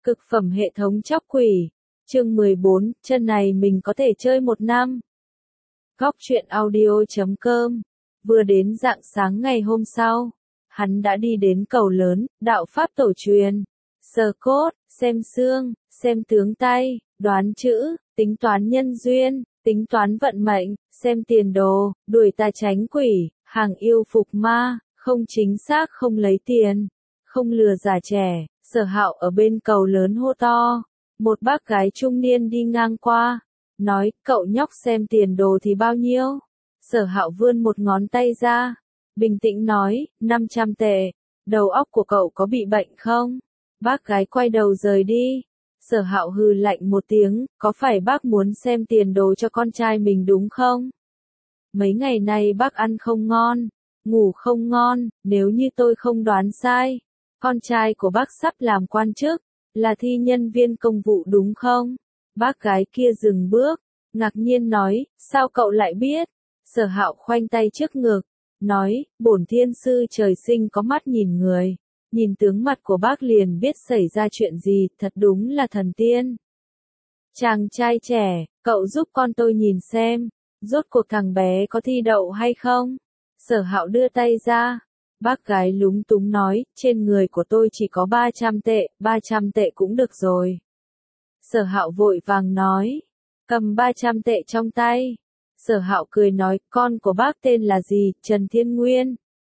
Cực phẩm hệ thống chóc quỷ. Chương 14, chân này mình có thể chơi 1 năm. Góc truyện audio.com. Vừa đến rạng sáng ngày hôm sau, hắn đã đi đến cầu lớn, đạo pháp tổ truyền. Sờ cốt, xem xương, xem tướng tay, đoán chữ, tính toán nhân duyên, tính toán vận mệnh, xem tiền đồ, đuổi tà tránh quỷ, hàng yêu phục ma, không chính xác không lấy tiền, không lừa già trẻ. Sở Hạo ở bên cầu lớn hô to, một bác gái trung niên đi ngang qua, nói, cậu nhóc xem tiền đồ thì bao nhiêu? Sở Hạo vươn một ngón tay ra, bình tĩnh nói, 500 tệ, đầu óc của cậu có bị bệnh không? Bác gái quay đầu rời đi. Sở Hạo hừ lạnh một tiếng, có phải bác muốn xem tiền đồ cho con trai mình đúng không? Mấy ngày nay bác ăn không ngon, ngủ không ngon, nếu như tôi không đoán sai. Con trai của bác sắp làm quan chức, là thi nhân viên công vụ đúng không? Bác gái kia dừng bước, ngạc nhiên nói, sao cậu lại biết? Sở Hạo khoanh tay trước ngực, nói, bổn thiên sư trời sinh có mắt nhìn người, nhìn tướng mặt của bác liền biết xảy ra chuyện gì, thật đúng là thần tiên. Chàng trai trẻ, cậu giúp con tôi nhìn xem, rốt cuộc thằng bé có thi đậu hay không? Sở Hạo đưa tay ra. Bác gái lúng túng nói, trên người của tôi chỉ có 300 tệ, 300 tệ cũng được rồi. Sở Hạo vội vàng nói, cầm 300 tệ trong tay. Sở Hạo cười nói, con của bác tên là gì, Trần Thiên Nguyên.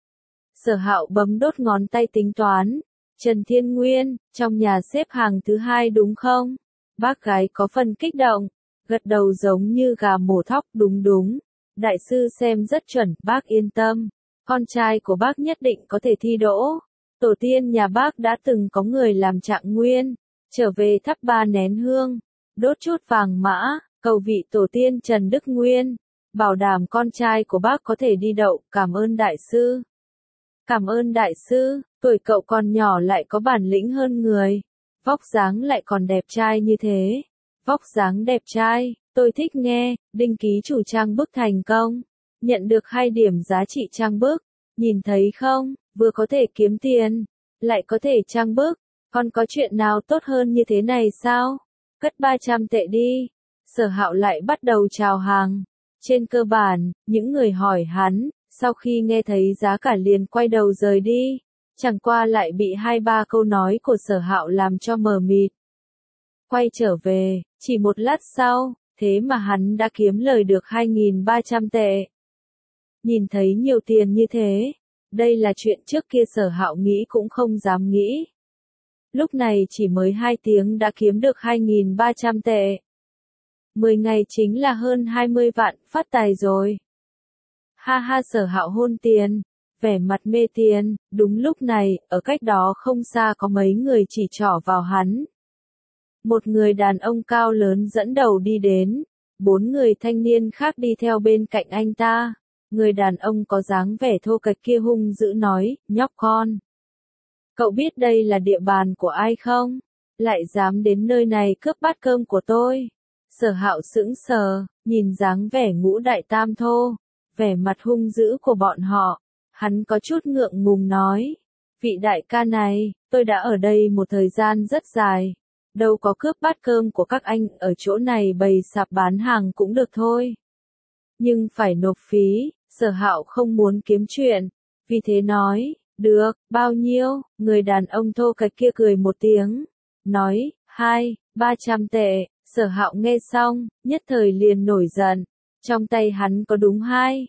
Sở Hạo bấm đốt ngón tay tính toán, Trần Thiên Nguyên, trong nhà xếp hàng thứ 2 đúng không? Bác gái có phần kích động, gật đầu giống như gà mổ thóc, đúng đúng. Đại sư xem rất chuẩn, bác yên tâm. Con trai của bác nhất định có thể thi đỗ. Tổ tiên nhà bác đã từng có người làm trạng nguyên, trở về thắp 3 nén hương, đốt chút vàng mã, cầu vị tổ tiên Trần Đức Nguyên, bảo đảm con trai của bác có thể đi đậu, cảm ơn đại sư. Cảm ơn đại sư, tuổi cậu còn nhỏ lại có bản lĩnh hơn người, vóc dáng lại còn đẹp trai như thế. Vóc dáng đẹp trai, tôi thích nghe, đăng ký chủ trang bức thành công. Nhận được 2 điểm giá trị trang bức, nhìn thấy không, vừa có thể kiếm tiền, lại có thể trang bức, còn có chuyện nào tốt hơn như thế này sao? Cất 300 tệ đi. Sở Hạo lại bắt đầu chào hàng. Trên cơ bản, những người hỏi hắn, sau khi nghe thấy giá cả liền quay đầu rời đi, chẳng qua lại bị 2-3 câu nói của Sở Hạo làm cho mờ mịt. Quay trở về, chỉ một lát sau, thế mà hắn đã kiếm lời được 2.300 tệ. Nhìn thấy nhiều tiền như thế, đây là chuyện trước kia Sở Hạo nghĩ cũng không dám nghĩ. Lúc này chỉ mới 2 tiếng đã kiếm được 2.300 tệ. 10 ngày chính là hơn 20 vạn, phát tài rồi. Ha ha, Sở Hạo hôn tiền, vẻ mặt mê tiền. Đúng lúc này, ở cách đó không xa có mấy người chỉ trỏ vào hắn. Một người đàn ông cao lớn dẫn đầu đi đến, 4 người thanh niên khác đi theo bên cạnh anh ta. Người đàn ông có dáng vẻ thô kệch kia hung dữ nói, nhóc con. Cậu biết đây là địa bàn của ai không? Lại dám đến nơi này cướp bát cơm của tôi. Sở Hạo sững sờ, nhìn dáng vẻ ngũ đại tam thô, vẻ mặt hung dữ của bọn họ. Hắn có chút ngượng ngùng nói, vị đại ca này, tôi đã ở đây một thời gian rất dài. Đâu có cướp bát cơm của các anh, ở chỗ này bày sạp bán hàng cũng được thôi. Nhưng phải nộp phí. Sở Hạo không muốn kiếm chuyện, vì thế nói, được, bao nhiêu? Người đàn ông thô kệch kia cười một tiếng, nói, 300 tệ. Sở Hạo nghe xong, nhất thời liền nổi giận, trong tay hắn có đúng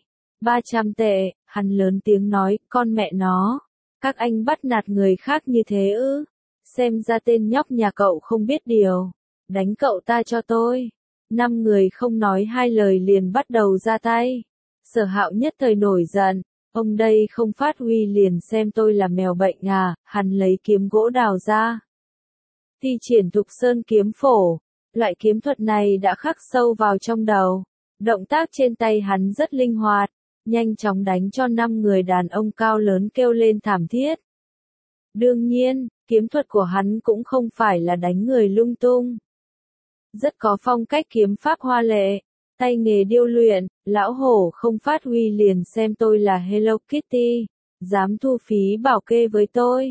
300 tệ, hắn lớn tiếng nói, con mẹ nó, các anh bắt nạt người khác như thế ư? Xem ra tên nhóc nhà cậu không biết điều, đánh cậu ta cho tôi. 5 người không nói 2 lời liền bắt đầu ra tay. Sở Hạo nhất thời nổi giận, ông đây không phát huy liền xem tôi là mèo bệnh à, hắn lấy kiếm gỗ đào ra. Thi triển Thục Sơn kiếm phổ, loại kiếm thuật này đã khắc sâu vào trong đầu. Động tác trên tay hắn rất linh hoạt, nhanh chóng đánh cho 5 người đàn ông cao lớn kêu lên thảm thiết. Đương nhiên, kiếm thuật của hắn cũng không phải là đánh người lung tung. Rất có phong cách kiếm pháp hoa lệ. Tay nghề điêu luyện, lão hổ không phát huy liền xem tôi là Hello Kitty, dám thu phí bảo kê với tôi.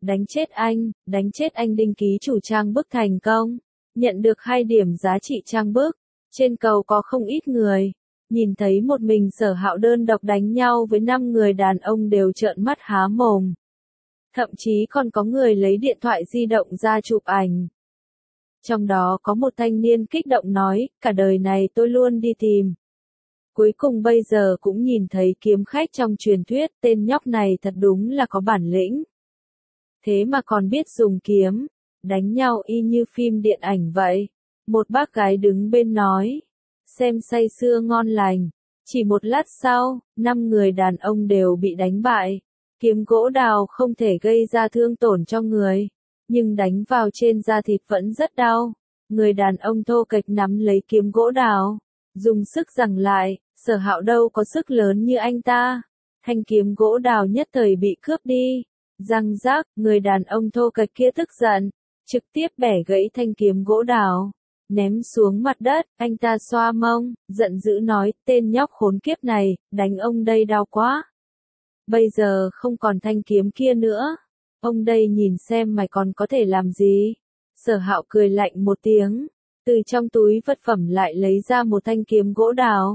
đánh chết anh đinh ký chủ trang bức thành công. Nhận được 2 điểm giá trị trang bức. Trên cầu có không ít người. Nhìn thấy một mình Sở Hạo đơn độc đánh nhau với 5 người đàn ông đều trợn mắt há mồm. Thậm chí còn có người lấy điện thoại di động ra chụp ảnh. Trong đó có một thanh niên kích động nói, cả đời này tôi luôn đi tìm. Cuối cùng bây giờ cũng nhìn thấy kiếm khách trong truyền thuyết, tên nhóc này thật đúng là có bản lĩnh. Thế mà còn biết dùng kiếm, đánh nhau y như phim điện ảnh vậy. Một bác gái đứng bên nói, xem say sưa ngon lành. Chỉ một lát sau, 5 người đàn ông đều bị đánh bại. Kiếm gỗ đào không thể gây ra thương tổn cho người, nhưng đánh vào trên da thịt vẫn rất đau. Người đàn ông thô kệch nắm lấy kiếm gỗ đào, dùng sức giằng lại, Sở Hạo đâu có sức lớn như anh ta. Thanh kiếm gỗ đào nhất thời bị cướp đi. Răng rác, người đàn ông thô kệch kia tức giận, trực tiếp bẻ gãy thanh kiếm gỗ đào, ném xuống mặt đất. Anh ta xoa mông, giận dữ nói, tên nhóc khốn kiếp này, đánh ông đây đau quá. Bây giờ không còn thanh kiếm kia nữa. Ông đây nhìn xem mày còn có thể làm gì. Sở Hạo cười lạnh một tiếng, từ trong túi vật phẩm lại lấy ra một thanh kiếm gỗ đào.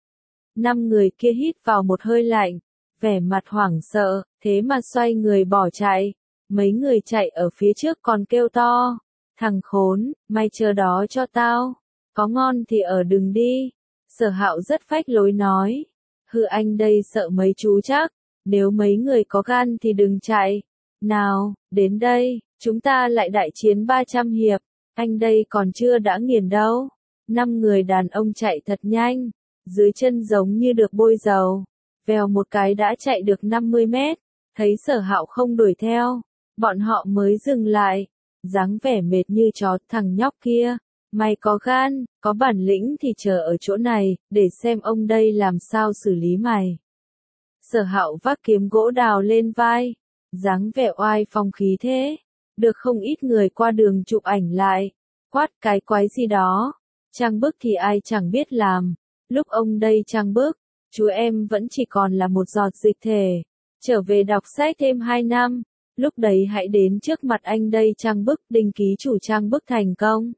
5 người kia hít vào một hơi lạnh, vẻ mặt hoảng sợ, thế mà xoay người bỏ chạy. Mấy người chạy ở phía trước còn kêu to, thằng khốn, mày chờ đó cho tao, có ngon thì ở đừng đi. Sở Hạo rất phách lối nói, hừ anh đây sợ mấy chú chắc, nếu mấy người có gan thì đừng chạy. Nào, đến đây, chúng ta lại đại chiến 300 hiệp, anh đây còn chưa đã nghiền đâu. 5 người đàn ông chạy thật nhanh, dưới chân giống như được bôi dầu, vèo một cái đã chạy được 50 mét, thấy Sở Hạo không đuổi theo, bọn họ mới dừng lại, dáng vẻ mệt như chó. Thằng nhóc kia, mày có gan, có bản lĩnh thì chờ ở chỗ này, để xem ông đây làm sao xử lý mày. Sở Hạo vác kiếm gỗ đào lên vai, dáng vẻ oai phong khí thế, được không ít người qua đường chụp ảnh lại, quát cái quái gì đó, trang bức thì ai chẳng biết làm, lúc ông đây trang bức, chú em vẫn chỉ còn là một giọt dịch thể, trở về đọc sách thêm 2 năm, lúc đấy hãy đến trước mặt anh đây trang bức. Đinh ký chủ trang bức thành công,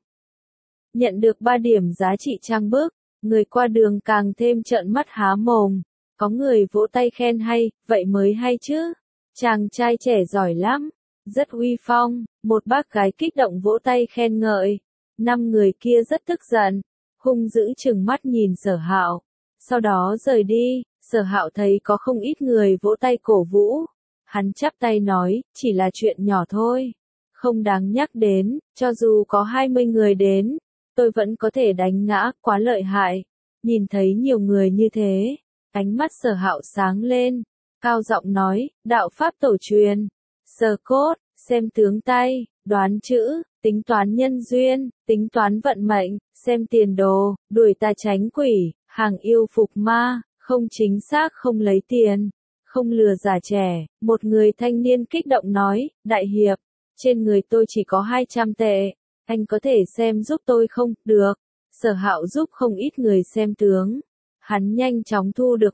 nhận được 3 điểm giá trị trang bức, người qua đường càng thêm trợn mắt há mồm. Có người vỗ tay khen hay, vậy mới hay chứ. Chàng trai trẻ giỏi lắm, rất uy phong. Một bác gái kích động vỗ tay khen ngợi. 5 người kia rất tức giận, hung dữ trừng mắt nhìn Sở Hạo, sau đó rời đi. Sở Hạo thấy có không ít người vỗ tay cổ vũ, hắn chắp tay nói, chỉ là chuyện nhỏ thôi, không đáng nhắc đến, cho dù có 20 người đến, tôi vẫn có thể đánh ngã, quá lợi hại. Nhìn thấy nhiều người như thế, ánh mắt Sở Hạo sáng lên, cao giọng nói, đạo pháp tổ truyền, sờ cốt, xem tướng tay, đoán chữ, tính toán nhân duyên, tính toán vận mệnh, xem tiền đồ, đuổi tà tránh quỷ, hàng yêu phục ma, không chính xác không lấy tiền, không lừa già trẻ. Một người thanh niên kích động nói, đại hiệp, trên người tôi chỉ có 200 tệ, anh có thể xem giúp tôi không? Được. Sở Hạo giúp không ít người xem tướng. Hắn nhanh chóng thu được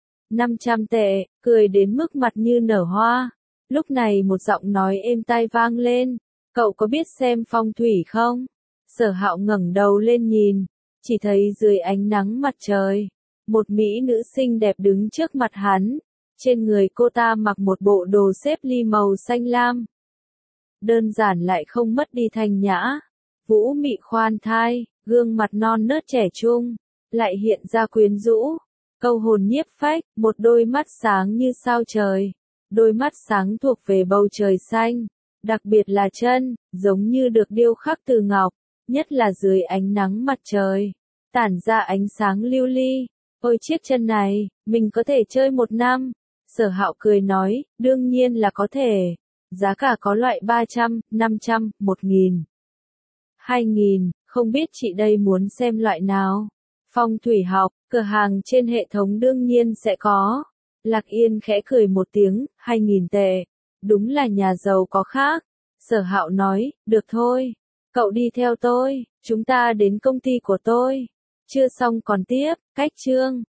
500 tệ, cười đến mức mặt như nở hoa. Lúc này một giọng nói êm tai vang lên, cậu có biết xem phong thủy không? Sở Hạo ngẩng đầu lên nhìn, chỉ thấy dưới ánh nắng mặt trời, một mỹ nữ xinh đẹp đứng trước mặt hắn. Trên người cô ta mặc một bộ đồ xếp ly màu xanh lam. Đơn giản lại không mất đi thanh nhã, vũ mị khoan thai, gương mặt non nớt trẻ trung, lại hiện ra quyến rũ, câu hồn nhiếp phách. Một đôi mắt sáng như sao trời, đôi mắt sáng thuộc về bầu trời xanh, đặc biệt là chân, giống như được điêu khắc từ ngọc, nhất là dưới ánh nắng mặt trời, tản ra ánh sáng lưu ly. Ôi chiếc chân này, mình có thể chơi 1 năm. Sở Hạo cười nói, đương nhiên là có thể. Giá cả có loại 300, 500, 1000, 2000, không biết chị đây muốn xem loại nào. Phong thủy học, cửa hàng trên hệ thống đương nhiên sẽ có. Lạc Yên khẽ cười một tiếng, 2000 tệ. Đúng là nhà giàu có khác. Sở Hạo nói, được thôi. Cậu đi theo tôi, chúng ta đến công ty của tôi. Chưa xong còn tiếp, cách chương.